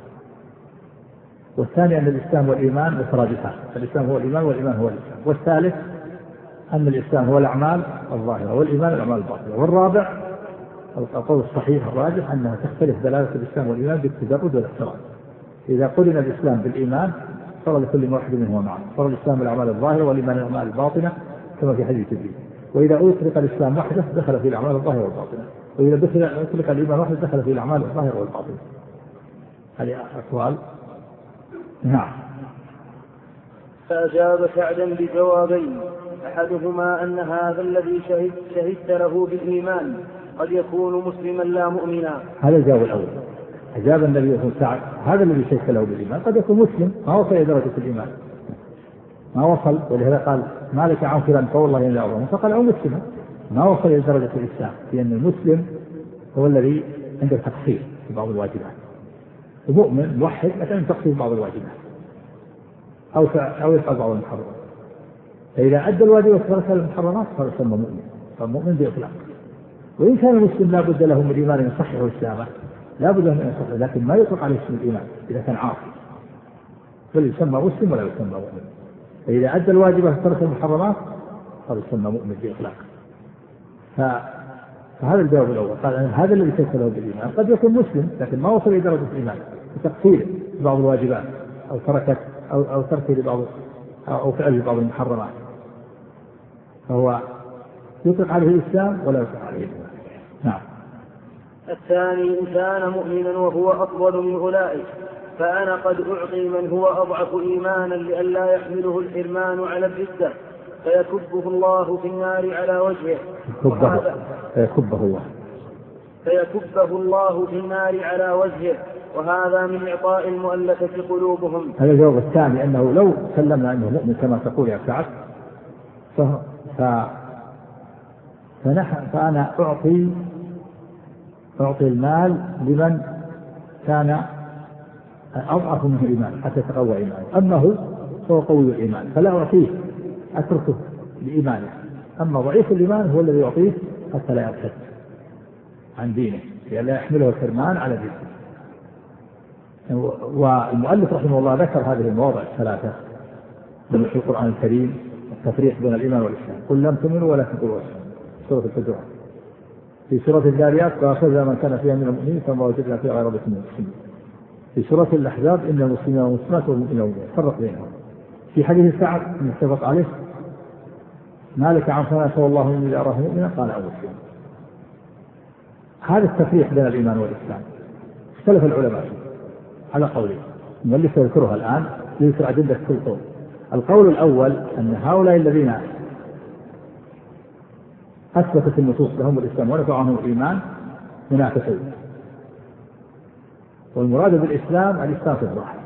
والثاني أن الإسلام والإيمان مترادفان، الإسلام هو الإيمان والإيمان هو الإسلام، والثالث أن الإسلام هو الأعمال الظاهرة والإيمان الأعمال الباطنة، والرابع القول الصحيح الراجح أنها تختلف دلالة الإسلام والإيمان بالتدرج والاحترام. إذا قرن الإسلام بالإيمان صار لكل واحد منهما معنى، صار الإسلام الأعمال الظاهرة والإيمان الأعمال الباطنة كما في حديث جبريل. وإذا أطلق الإسلام وحده دخل في الأعمال الظاهرة والباطنة، وإذا أطلق الإيمان وحده دخل في الأعمال الظاهرة والباطنة. هذه أقوال نعم. فأجاب سعدا بجوابين، أحدهما أن هذا الذي شهد شهدت له بالإيمان قد يكون مسلما لا مؤمنا. هذا الجواب الأول. أجاب النبي صلى الله عليه وسلم هذا الذي شهدت له بالإيمان قد يكون مسلم ما وصل إلى درجة الإيمان، ما وصل، ولهذا قال ما لك عن فلان فوالله إلا أعظم، فقال أو مسلم ما وصل إلى درجة الإسلام، لأن المسلم هو الذي عنده تقصير في بعض الواجبات، المؤمن موحد لكن تقصير في بعض الواجبات أو أو يفعل بعض المحرمات، فإذا أدى الواجب وترك المحرمات فهو يسمى مؤمن، فالمؤمن بإطلاق. وإن كان المسلم لا بد له من الإيمان يصحح إسلامه، لا بد له من يصحح، لكن ما يطلق عليه اسم الإيمان إذا كان عاصي، بل يسمى مسلم ولا يسمى مؤمن. فإذا أدى الواجب وترك المحرمات فهو يسمى مؤمن بإطلاق. فهذا الجواب الأول، قال هذا الذي شهدت له بالإيمان قد يكون مسلم لكن ما وصل إلى درجة الإيمان بتقصير في بعض الواجبات أو تركت أو أو تركه لبعض أو فعل بعض المحرمات، فهو يطلق عليه الإسلام ولا يطلق عليه الإيمان. نعم. الثاني إن كان مؤمنا وهو أفضل من أولئك فأنا قد أعطي من هو أضعف إيمانا لئلا يحمله الحرمان على الردة فيكبه الله في النار على وجهه، فيكبه الله فيكبه الله في النار على وجهه، وهذا من إعطاء المؤلفة قلوبهم. هذا الجواب الثاني، أنه لو سلمنا أنه مؤمن كما تقول يا سعد ف... ف... فنح... فأنا أعطي أعطي المال لمن كان أضعف منه إيمان حتى يتقوى إيمانه، أما هو فهو قوي الإيمان فلا أعطيه، أتركه لإيمانه، أما ضعيف الإيمان هو الذي يعطيه حتى لا يرتد عن دينه لئلا يحمله الحرمان على دينه. والمؤلف رحمه الله ذكر هذه المواضع الثلاثة في القرآن الكريم، التفريق بين الإيمان والإسلام، قل لم تؤمنوا ولكن قولوا أسلموا، سورة الحجرات. في سورة الذاريات فأخذنا من كان فيها من المؤمنين فما وجدنا فيها غير مسلمين. في سورة الأحزاب إن المسلمين والمسلمات والمؤمنين والمؤمنات فرق بينهم. في حديث سعد متفق عليه ما لك عن فلان فوالله إني لأراه مؤمنا قال أو مسلم. هذا التفريق بين الإيمان والإسلام اختلف العلماء فيه على قولين، المؤلف يذكرها الآن يذكر أدلة كل قول. القول الأول أن هؤلاء الذين أثبتت النصوص لهم الإسلام ونفع عنهم الإيمان منافقين، والمراد بالإسلام الإسلام في الظاهر،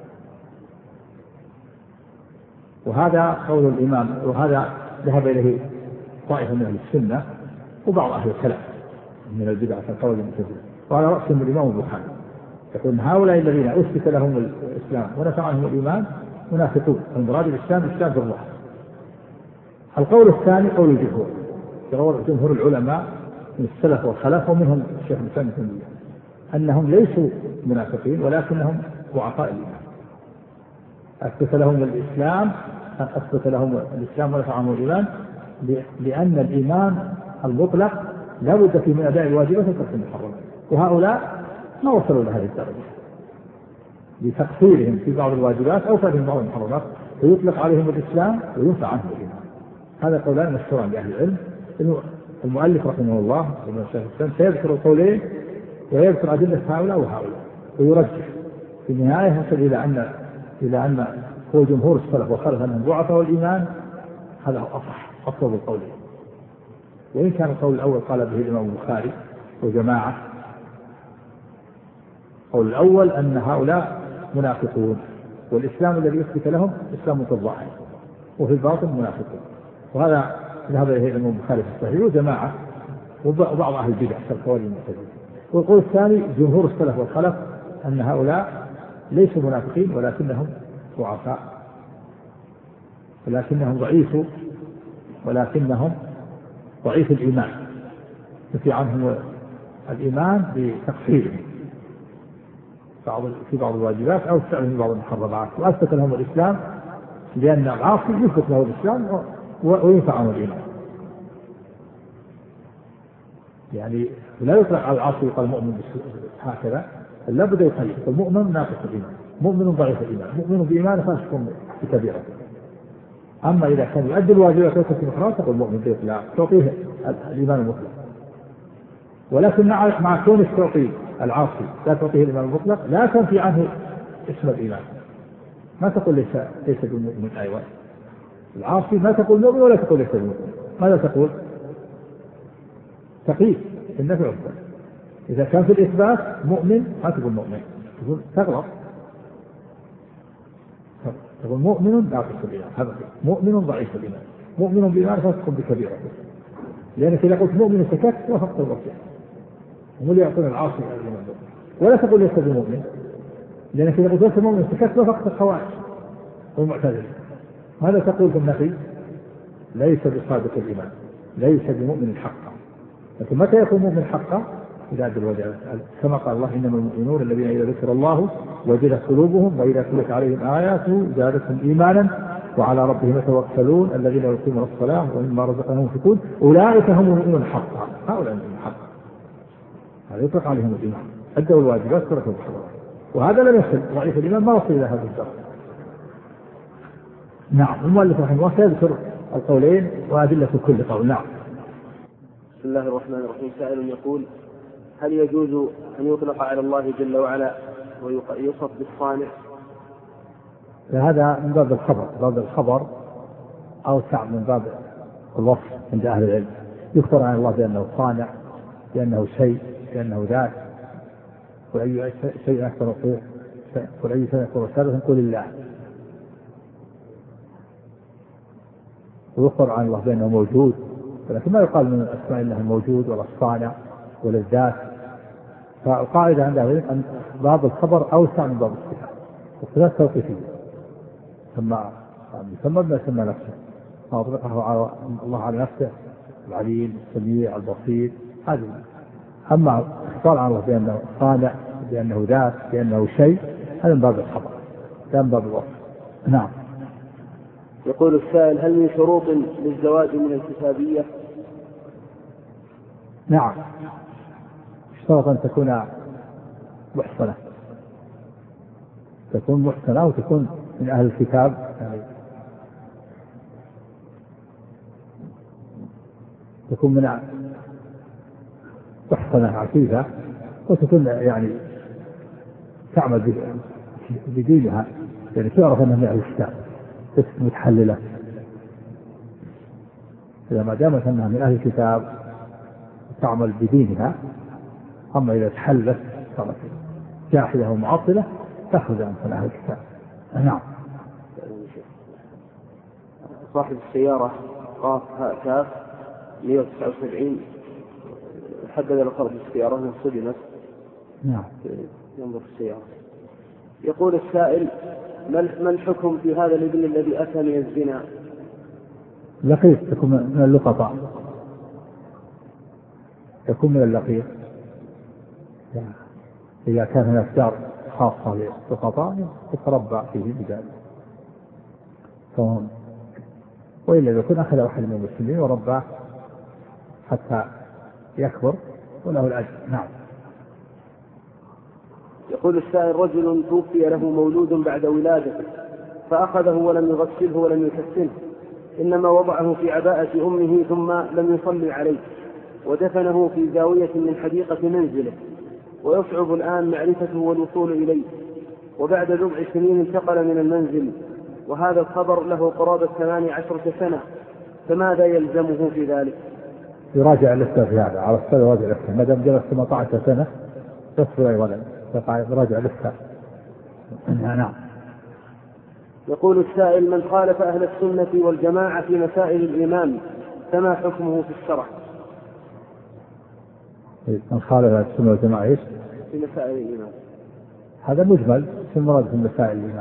وهذا قول الإمام، وهذا ذهب إليه طائفة من أهل السنة وبعض أهل الكلام من البدع كقول المعتزلة، وعلى رأسهم الإمام البخاري يقول هؤلاء الذين أثبت لهم الإسلام ونفع عنهم الإيمان منافقون، المراد بالإسلام الإسلام في الظاهر. القول الثاني قول الجمهور، جمهور العلماء من السلف والخلف ومنهم الشيخ الإسلام ابن تيمية أنهم ليسوا منافقين ولكنهم ضعفاء الإيمان، أثبت لهم الإسلام أثبت لهم الإسلام ونفع عنهم الإيمان لأن الإيمان المطلق لا بد فيه من أداء الواجبات وترك المحرمات، وهؤلاء ما وصلوا إلى هذه الدرجة بتقصيرهم في بعض الواجبات أو فاتهم بعض المحرمات، ويطلق عليهم الإسلام وينفع عنهم الإيمان. هذا قولان مشهوران لأهل العلم. المؤلف رحمه الله ابن الشيخ الإسلام سيذكر القولين ويذكر أدلة هؤلاء وهؤلاء ويرجح في النهاية يصل إلى أن إلى أن هو جمهور السلف وخلف أنهم ضعفوا الإيمان، هذا هو أصح أصوب القولين. وإن كان القول الأول قال به الإمام البخاري وجماعة، القول الأول أن هؤلاء منافقون والإسلام الذي يثبت لهم إسلام في الظاهر وفي الباطن منافقون، وهذا ذهب إليه الإمام البخاري في الصحيح وجماعة وبعض أهل البدع كالخوارج المعتزلة. والقول الثاني جمهور السلف والخلف أن هؤلاء ليسوا منافقين ولكنهم ضعفاء، ولكنهم ضعيف ولكنهم ضعيف الإيمان، ينفي عنهم الإيمان بتقصيرهم في بعض الواجبات أو فعلهم بعض المحرمات، وأثبت لهم الإسلام لأن العاصي يثبت له الإسلام وينفع عنه الإيمان. يعني لا يطلق على العاصي يقال مؤمن هكذا، لا بد يقال المؤمن ناقص الإيمان، مؤمن ضعيف الإيمان، مؤمن بإيمان فاسق بكبيرة. أما إذا كان يؤدي الواجبات ويترك المحرمات تقول مؤمن بإطلاق، تعطيه الإيمان المطلق. ولكن مع مع كونك تعطي العاصي لا تعطيه الإيمان المطلق لا تنفي عنه اسم الإيمان، ما تقول ليس ليس بمؤمن أيضا. العاصي ما تقول مؤمن ولا تقول ليس بمؤمن. ماذا تقول؟ تقييد النفي والإثبات. إذا كان في الإثبات مؤمن ما تقول مؤمن، تقول تغلط، تقول مؤمن ناقص الإيمان، هذا مؤمن ضعيف الإيمان، مؤمن بإيمان فاسق بكبيرة، لأنك إذا قلت مؤمن سكت وفقت الوصية، هم اللي يعطون العاصي الإيمان. ولا تقول ليس بمؤمن، لأنك إذا قلت ليس مؤمن سكت وفقت الخوارج والمعتزلة. ماذا تقول في النفي؟ ليس بصادق الإيمان، ليس بمؤمن حقا. لكن متى يكون مؤمن حقا؟ إذا أدى الوجه، كما قال الله إنما المؤمنون الذين إذا ذكر الله وجلت قلوبهم وإذا تليت عليهم آياته زادتهم إيمانا وعلى ربهم يتوكلون الذين يقيمون الصلاة ومما رزقناهم ينفقون أولئك هم المؤمنون حقا. هؤلاء المؤمنون حقا، هذا يطلق عليهم الإيمان، أدوا الواجبات تركوا المحرمات، وهذا لم يصل ضعيف الإيمان ما وصل إلى هذا الدرجة. نعم. المؤلف رحمه الله سيذكر القولين وأدلة كل قول. نعم. بسم الله الرحمن الرحيم. سائل يقول: هل يجوز أن يطلق على الله جل وعلا ويوصف بالصانع؟ هذا من باب الخبر، باب الخبر أوسع من باب الوصف عند أهل العلم. يخبر عن الله بأنه صانع، بأنه شيء، بأنه ذات، وأي شيء أكثر وأي شيء أكثر ثالث قل الله. ويخبر عن الله بأنه موجود، ولكن ما يقال من أسماء الله الموجود ولا الصانع ولا الذات. فالقاعدة عند أهل العلم أن باب الخبر أوسع من باب الصفات، والصفات توقيفية، ثم ثم ما سمى نفسه، ما أطلقه على الله على نفسه العليم السميع البصير هذه. أما إخبار عن الله بأنه صانع، بأنه ذات، بأنه شيء، هذا من باب الخبر، هذا من باب الوصف. نعم. يقول السائل: هل من شروط للزواج من الكتابية؟ نعم، اشترط أن تكون محصنة، تكون محصنة وتكون من أهل الكتاب، يعني تكون من محصنة عفيفة، وتكون يعني تعمل بدينها، يعني تعرف أنها من أهل الكتاب، متحللة. إذا ما دامت أنها من أهل الكتاب تعمل بدينها. أما إذا تحلت صارت جاحدة ومعطلة تأخذ عن أهل الكتاب. نعم. صاحب السيارة قاف هاء كاف مئة وتسعة وسبعين حدد القرب السيارة من صدمت. نعم. ينظر في السيارة. يقول السائل: ما الحكم في هذا الابن الذي أتى من الزنا؟ لقيط، تكون من اللقطاء، يكون من اللقيط. إذا كان هناك دار خاصة للقطاع يتربع فيه بذلك، فهم. وإلا يكون أخذ أحد من المسلمين ورباه حتى يكبر وله الأجر. نعم. يقول السائل: رجل توفي له مولود بعد ولادته فأخذه ولم يغسله ولم يكفنه، إنما وضعه في عباءة أمه ثم لم يصلي عليه، ودفنه في زاوية من حديقة منزله، ويصعب الآن معرفته والوصول إليه، وبعد بضع سنين انتقل من المنزل، وهذا الخبر له قرابة ثمانية عشرة سنة، فماذا يلزمه في ذلك؟ يراجع لسه في هذا، على الصلاة يراجع لسه، ما دام جلس ثمانية عشر سنة يصبر أي ولد، يراجع لسه. نعم. يقول السائل: من خالف أهل السنة والجماعة في مسائل الإيمان فما حكمه في الشرع؟ من خالف أهل السنة والجماعة إيش؟ في مسائل الإيمان. هذا مجمل، في المراد في مسائل الإيمان.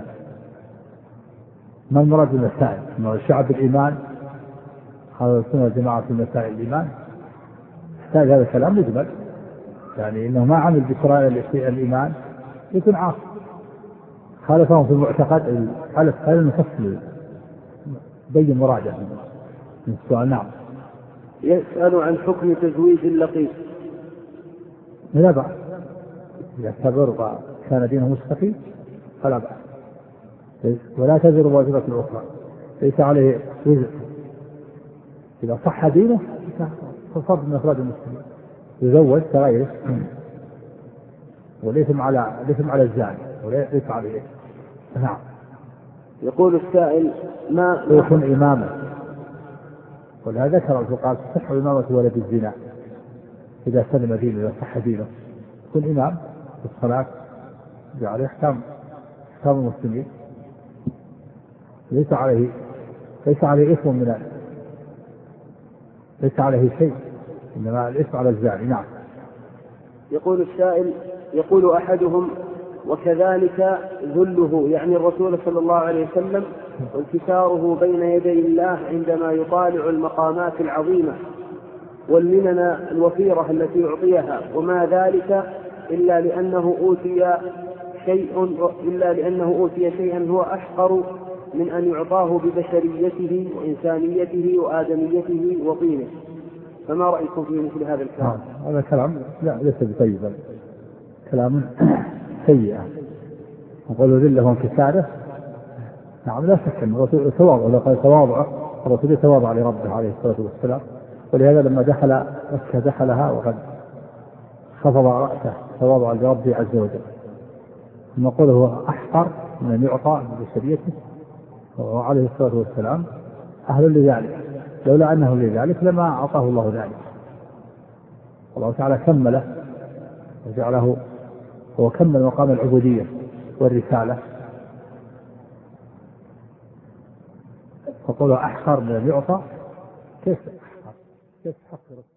ما المراد بالمسائل؟ شعب الإيمان خالف السنة والجماعة في مسائل الإيمان، يحتاج هذا الكلام مجمل، يعني إنه ما عمل بشرائع الإيمان يكون عاصي. خالفهم في المعتقد، خالف هذا المفصل بين مراجعة من السؤال. نعم. يسأل عن حكم تزويج اللقيط. لا بأس، إذا كبر وكان دينه مستقيم فلا بأس، ولا تزر وازرة الأخرى، ليس عليه وزر. إذا صح دينه فصد من أفراد المسلمين يزوج كغيره، وليس على ليس على الزاني وليس عليه. نعم. يقول السائل ما يكون إماما، ولهذا ذكر الفقهاء تصح إمامة ولد الزنا إذا سلم دينه وصح دينه، يكون إمام في الصلاة عليه أحكام أحكام المسلمين، ليس عليه ليس عليه إثم من ليس عليه شيء، إنما الإثم على الزاني. نعم. يقول السائل يقول أحدهم وكذلك ذله يعني الرسول صلى الله عليه وسلم وانكساره بين يدي الله عندما يطالع المقامات العظيمة والمنن الوفيرة التي يعطيها، وما ذلك إلا لأنه أوتي شيء إلا لأنه أوتي شيئا هو أحقر من أن يعطاه ببشريته وإنسانيته وآدميته وطينه، فما رأيكم في مثل هذا الكلام؟ هذا كلام لا ليس بطيب، كلام سيء. نقول ذله وانكساره، نعم لا شك أن الرسول تواضع، لقد تواضع الرسول تواضع لربه عليه الصلاة والسلام، ولهذا لما دخل مكة دخلها وقد خفض رأسه تواضعا لربه عز وجل. نقول هو أحقر من أن يعطى ببشريته وعليه الصلاة والسلام أهل لذلك، لولا أنه لذلك لما أعطاه الله ذلك. الله تعالى كمله وجعله هو كمل مقام العبودية والرسالة، فقوله أحقر من أن يعطى، كيف أحقر؟ كيف تحقر؟